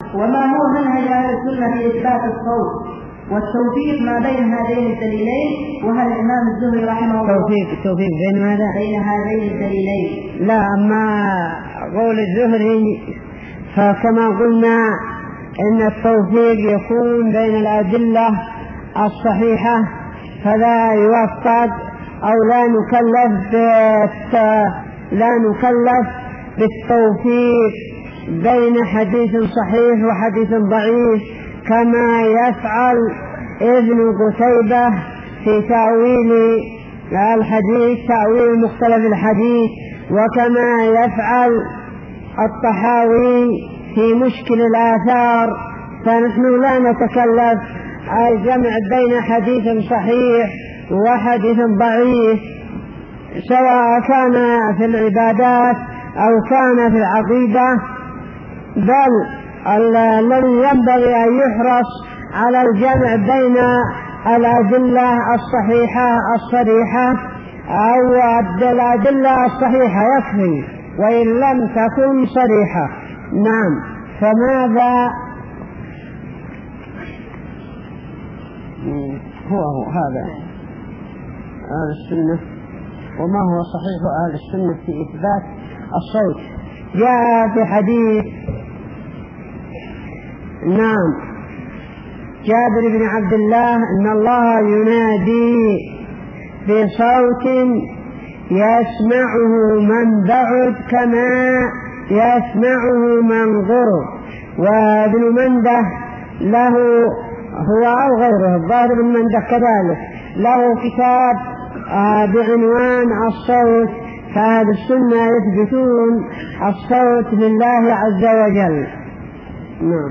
وما هو منهج أهل السنة في إثبات الصوت والتوفيق ما بين هذين الدليلين؟ وهل الإمام الزهري رحمه الله توفيق بين ماذا؟ بين هذين الدليلين؟ لا، أما قول الزهري فكما قلنا إن التوفيق يكون بين الأدلة الصحيحة، فلا يوفق أو لا نكلف بالتوفيق بين حديث صحيح وحديث ضعيف، كما يفعل ابن قتيبة في تأويل الحديث، تأويل مختلف الحديث، وكما يفعل الطحاوي في مشكل الآثار. فنحن لا نتكلف الجمع بين حديث صحيح وحديث ضعيف، سواء كان في العبادات أو كان في العقيدة، بل الذي ينبغي أن يحرص على الجمع بين الأدلة الصحيحة الصريحة أو الأدلة الصحيحة يكفي وإن لم تكن صريحة. نعم. فماذا هو هذا أهل السنة، وما هو صحيح أهل السنة في إثبات الصوت؟ جاء في حديث جابر بن عبد الله إن الله ينادي بصوت يسمعه من بعد كما يسمعه من قرب. وابن منده له هو أو غيره، الظاهر بن منده كذلك، له كتاب بعنوان الصوت. فهذا السنة يثبتون الصوت لله عز وجل. نعم.